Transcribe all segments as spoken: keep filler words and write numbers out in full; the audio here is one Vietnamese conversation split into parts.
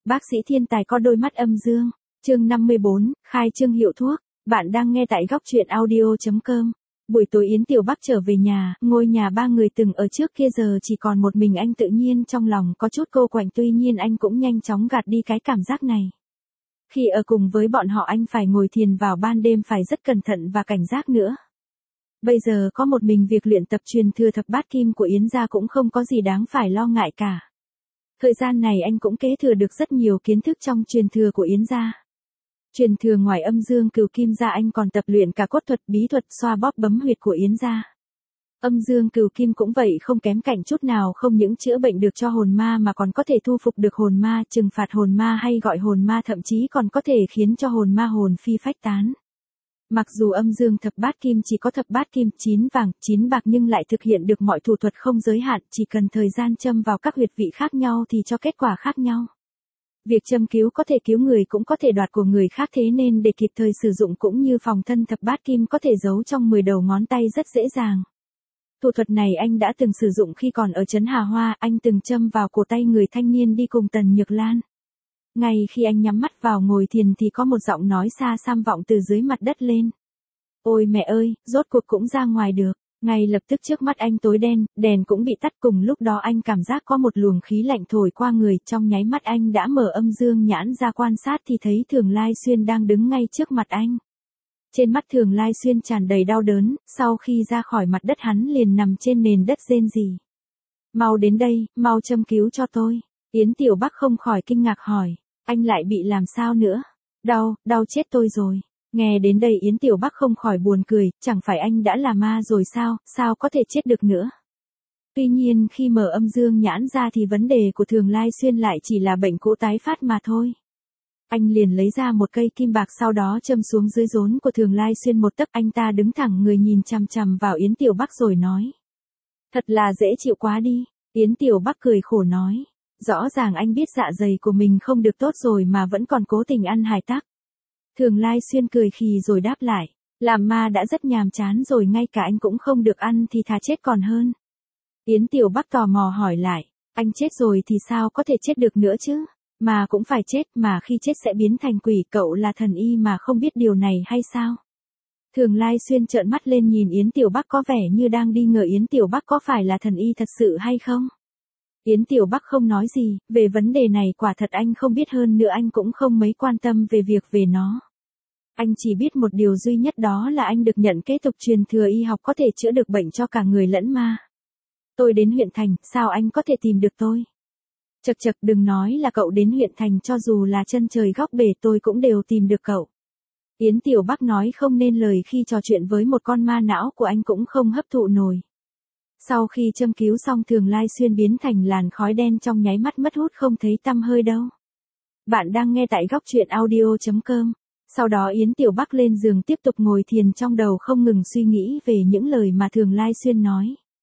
Bác sĩ thiên tài có đôi mắt âm dương. Chương năm mươi bốn, khai trương hiệu thuốc. Bạn đang nghe tại góc truyện audio chấm com. Buổi tối Yến Tiểu Bắc trở về nhà, ngôi nhà ba người từng ở trước kia giờ chỉ còn một mình anh, tự nhiên trong lòng có chút cô quạnh, tuy nhiên anh cũng nhanh chóng gạt đi cái cảm giác này. Khi ở cùng với bọn họ anh phải ngồi thiền vào ban đêm, phải rất cẩn thận và cảnh giác nữa. Bây giờ có một mình, việc luyện tập truyền thừa thập bát kim của Yến gia cũng không có gì đáng phải lo ngại cả. Thời gian này anh cũng kế thừa được rất nhiều kiến thức trong truyền thừa của Yến gia. Truyền thừa ngoài âm dương cửu kim gia, anh còn tập luyện cả cốt thuật, bí thuật xoa bóp bấm huyệt của Yến gia. Âm dương cửu kim cũng vậy, không kém cạnh chút nào, không những chữa bệnh được cho hồn ma mà còn có thể thu phục được hồn ma, trừng phạt hồn ma hay gọi hồn ma, thậm chí còn có thể khiến cho hồn ma hồn phi phách tán. Mặc dù âm dương thập bát kim chỉ có thập bát kim, chín vàng, chín bạc, nhưng lại thực hiện được mọi thủ thuật không giới hạn, chỉ cần thời gian châm vào các huyệt vị khác nhau thì cho kết quả khác nhau. Việc châm cứu có thể cứu người cũng có thể đoạt của người khác, thế nên để kịp thời sử dụng cũng như phòng thân, thập bát kim có thể giấu trong mười đầu ngón tay rất dễ dàng. Thủ thuật này anh đã từng sử dụng khi còn ở trấn Hà Hoa, anh từng châm vào cổ tay người thanh niên đi cùng Tần Nhược Lan. Ngay khi anh nhắm mắt vào ngồi thiền thì có một giọng nói xa xăm vọng từ dưới mặt đất lên. Ôi mẹ ơi, rốt cuộc cũng ra ngoài được. Ngay lập tức trước mắt anh tối đen, đèn cũng bị tắt, cùng lúc đó anh cảm giác có một luồng khí lạnh thổi qua người, trong nháy mắt anh đã mở âm dương nhãn ra quan sát thì thấy Thường Lai Xuyên đang đứng ngay trước mặt anh. Trên mắt Thường Lai Xuyên tràn đầy đau đớn, sau khi ra khỏi mặt đất hắn liền nằm trên nền đất rên rỉ. Mau đến đây, mau châm cứu cho tôi. Yến Tiểu Bắc không khỏi kinh ngạc hỏi, anh lại bị làm sao nữa? Đau, đau chết tôi rồi. Nghe đến đây Yến Tiểu Bắc không khỏi buồn cười, chẳng phải anh đã là ma rồi sao, sao có thể chết được nữa. Tuy nhiên khi mở âm dương nhãn ra thì vấn đề của Thường Lai Xuyên lại chỉ là bệnh cũ tái phát mà thôi. Anh liền lấy ra một cây kim bạc, sau đó châm xuống dưới rốn của Thường Lai Xuyên một tấc. Anh ta đứng thẳng người nhìn chằm chằm vào Yến Tiểu Bắc rồi nói. Thật là dễ chịu quá đi. Yến Tiểu Bắc cười khổ nói. Rõ ràng anh biết dạ dày của mình không được tốt rồi mà vẫn còn cố tình ăn hải tặc. Thường Lai Xuyên cười khì rồi đáp lại. Làm ma đã rất nhàm chán rồi, ngay cả anh cũng không được ăn thì thà chết còn hơn. Yến Tiểu Bắc tò mò hỏi lại. Anh chết rồi thì sao có thể chết được nữa chứ? Mà cũng phải chết, mà khi chết sẽ biến thành quỷ, cậu là thần y mà không biết điều này hay sao? Thường Lai Xuyên trợn mắt lên nhìn Yến Tiểu Bắc, có vẻ như đang nghi ngờ Yến Tiểu Bắc có phải là thần y thật sự hay không. Yến Tiểu Bắc không nói gì, về vấn đề này quả thật anh không biết, hơn nữa anh cũng không mấy quan tâm về việc về nó. Anh chỉ biết một điều duy nhất, đó là anh được nhận kế tục truyền thừa y học có thể chữa được bệnh cho cả người lẫn ma. Tôi đến huyện thành, sao anh có thể tìm được tôi? Chật chật, đừng nói là cậu đến huyện thành, cho dù là chân trời góc bể tôi cũng đều tìm được cậu. Yến Tiểu Bắc nói không nên lời, khi trò chuyện với một con ma não của anh cũng không hấp thụ nổi. Sau khi châm cứu xong, Thường Lai Xuyên biến thành làn khói đen trong nháy mắt, mất hút không thấy tăm hơi đâu. Bạn đang nghe tại góc truyện audio chấm com. Sau đó Yến Tiểu Bắc lên giường tiếp tục ngồi thiền, trong đầu không ngừng suy nghĩ về những lời mà Thường Lai Xuyên nói.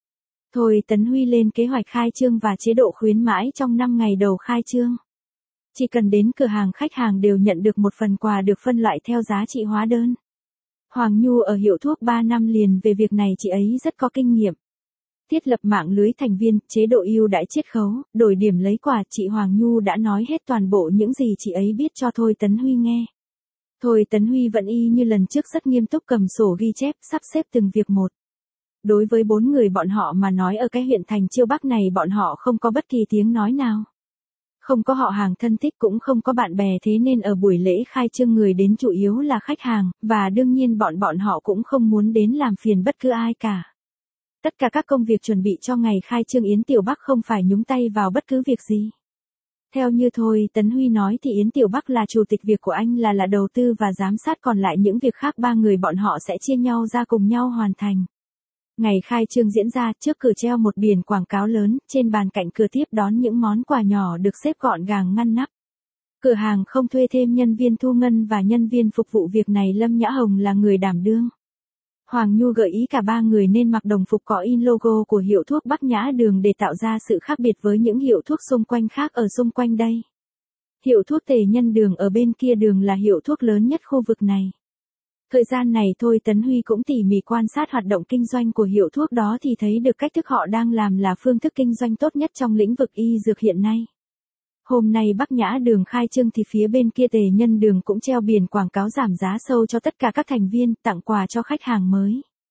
Thôi Tấn Huy lên kế hoạch khai trương và chế độ khuyến mãi trong năm ngày đầu khai trương. Chỉ cần đến cửa hàng, khách hàng đều nhận được một phần quà được phân loại theo giá trị hóa đơn. Hoàng Nhu ở hiệu thuốc ba năm liền, về việc này chị ấy rất có kinh nghiệm. Thiết lập mạng lưới thành viên, chế độ ưu đãi chiết khấu, đổi điểm lấy quà, chị Hoàng Nhu đã nói hết toàn bộ những gì chị ấy biết cho Thôi Tấn Huy nghe. Thôi Tấn Huy vẫn y như lần trước rất nghiêm túc cầm sổ ghi chép, sắp xếp từng việc một. Đối với bốn người bọn họ mà nói, ở cái huyện thành Chiêu Bắc này bọn họ không có bất kỳ tiếng nói nào. Không có họ hàng thân thích, cũng không có bạn bè, thế nên ở buổi lễ khai trương người đến chủ yếu là khách hàng, và đương nhiên bọn bọn họ cũng không muốn đến làm phiền bất cứ ai cả. Tất cả các công việc chuẩn bị cho ngày khai trương Yến Tiểu Bắc không phải nhúng tay vào bất cứ việc gì. Theo như Thôi Tấn Huy nói thì Yến Tiểu Bắc là chủ tịch, việc của anh là là đầu tư và giám sát, còn lại những việc khác ba người bọn họ sẽ chia nhau ra cùng nhau hoàn thành. Ngày khai trương diễn ra, trước cửa treo một biển quảng cáo lớn, trên bàn cạnh cửa tiếp đón những món quà nhỏ được xếp gọn gàng ngăn nắp. Cửa hàng không thuê thêm nhân viên thu ngân và nhân viên phục vụ, việc này Lâm Nhã Hồng là người đảm đương. Hoàng Nhu gợi ý cả ba người nên mặc đồng phục có in logo của hiệu thuốc Bắc Nhã Đường để tạo ra sự khác biệt với những hiệu thuốc xung quanh khác ở xung quanh đây. Hiệu thuốc Tề Nhân Đường ở bên kia đường là hiệu thuốc lớn nhất khu vực này. Thời gian này Thôi Tấn Huy cũng tỉ mỉ quan sát hoạt động kinh doanh của hiệu thuốc đó thì thấy được cách thức họ đang làm là phương thức kinh doanh tốt nhất trong lĩnh vực y dược hiện nay. Hôm nay Bắc Nhã Đường khai trương thì phía bên kia Tề Nhân Đường cũng treo biển quảng cáo giảm giá sâu cho tất cả các thành viên, tặng quà cho khách hàng mới.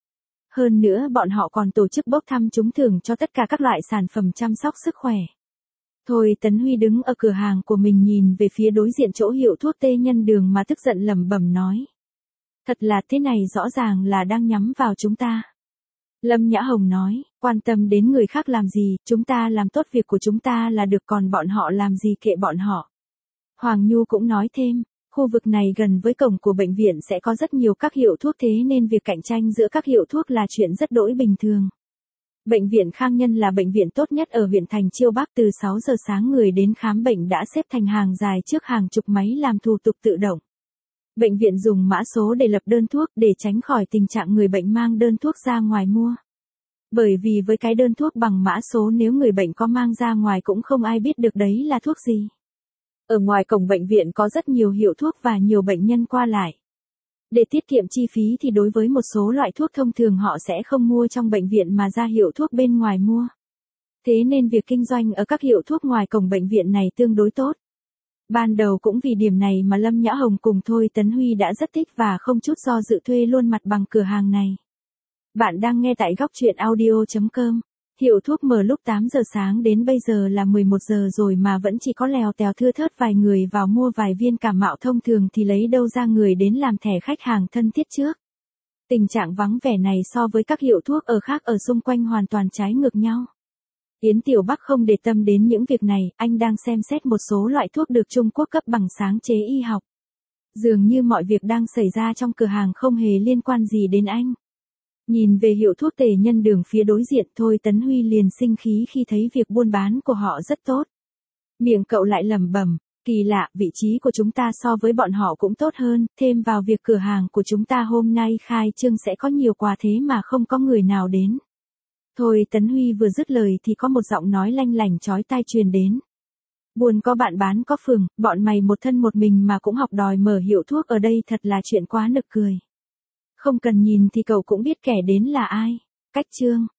Hơn nữa bọn họ còn tổ chức bốc thăm trúng thưởng cho tất cả các loại sản phẩm chăm sóc sức khỏe. Thôi Tấn Huy đứng ở cửa hàng của mình nhìn về phía đối diện chỗ hiệu thuốc Tề Nhân Đường mà tức giận lẩm bẩm nói. Thật là thế này rõ ràng là đang nhắm vào chúng ta. Lâm Nhã Hồng nói, quan tâm đến người khác làm gì, chúng ta làm tốt việc của chúng ta là được, còn bọn họ làm gì kệ bọn họ. Hoàng Nhu cũng nói thêm, khu vực này gần với cổng của bệnh viện sẽ có rất nhiều các hiệu thuốc, thế nên việc cạnh tranh giữa các hiệu thuốc là chuyện rất đỗi bình thường. Bệnh viện Khang Nhân là bệnh viện tốt nhất ở huyện thành Chiêu Bắc, từ sáu giờ sáng người đến khám bệnh đã xếp thành hàng dài trước hàng chục máy làm thủ tục tự động. Bệnh viện dùng mã số để lập đơn thuốc để tránh khỏi tình trạng người bệnh mang đơn thuốc ra ngoài mua. Bởi vì với cái đơn thuốc bằng mã số nếu người bệnh có mang ra ngoài cũng không ai biết được đấy là thuốc gì. Ở ngoài cổng bệnh viện có rất nhiều hiệu thuốc và nhiều bệnh nhân qua lại. Để tiết kiệm chi phí thì đối với một số loại thuốc thông thường họ sẽ không mua trong bệnh viện mà ra hiệu thuốc bên ngoài mua. Thế nên việc kinh doanh ở các hiệu thuốc ngoài cổng bệnh viện này tương đối tốt. Ban đầu cũng vì điểm này mà Lâm Nhã Hồng cùng Thôi Tấn Huy đã rất thích và không chút do dự thuê luôn mặt bằng cửa hàng này. Bạn đang nghe tại góc truyện audio chấm com. Hiệu thuốc mở lúc tám giờ sáng đến bây giờ là mười một giờ rồi mà vẫn chỉ có lèo tèo thưa thớt vài người vào mua vài viên cảm mạo, thông thường thì lấy đâu ra người đến làm thẻ khách hàng thân thiết trước. Tình trạng vắng vẻ này so với các hiệu thuốc ở khác ở xung quanh hoàn toàn trái ngược nhau. Yến Tiểu Bắc không để tâm đến những việc này, anh đang xem xét một số loại thuốc được Trung Quốc cấp bằng sáng chế y học. Dường như mọi việc đang xảy ra trong cửa hàng không hề liên quan gì đến anh. Nhìn về hiệu thuốc Tề Nhân Đường phía đối diện, Thôi Tấn Huy liền sinh khí khi thấy việc buôn bán của họ rất tốt. Miệng cậu lại lẩm bẩm, kỳ lạ, vị trí của chúng ta so với bọn họ cũng tốt hơn, thêm vào việc cửa hàng của chúng ta hôm nay khai trương sẽ có nhiều quà thế mà không có người nào đến. Thôi Tấn Huy vừa dứt lời thì có một giọng nói lanh lảnh chói tai truyền đến. Buôn có bạn bán có phường, bọn mày một thân một mình mà cũng học đòi mở hiệu thuốc ở đây, thật là chuyện quá nực cười. Không cần nhìn thì cậu cũng biết kẻ đến là ai. Cách chương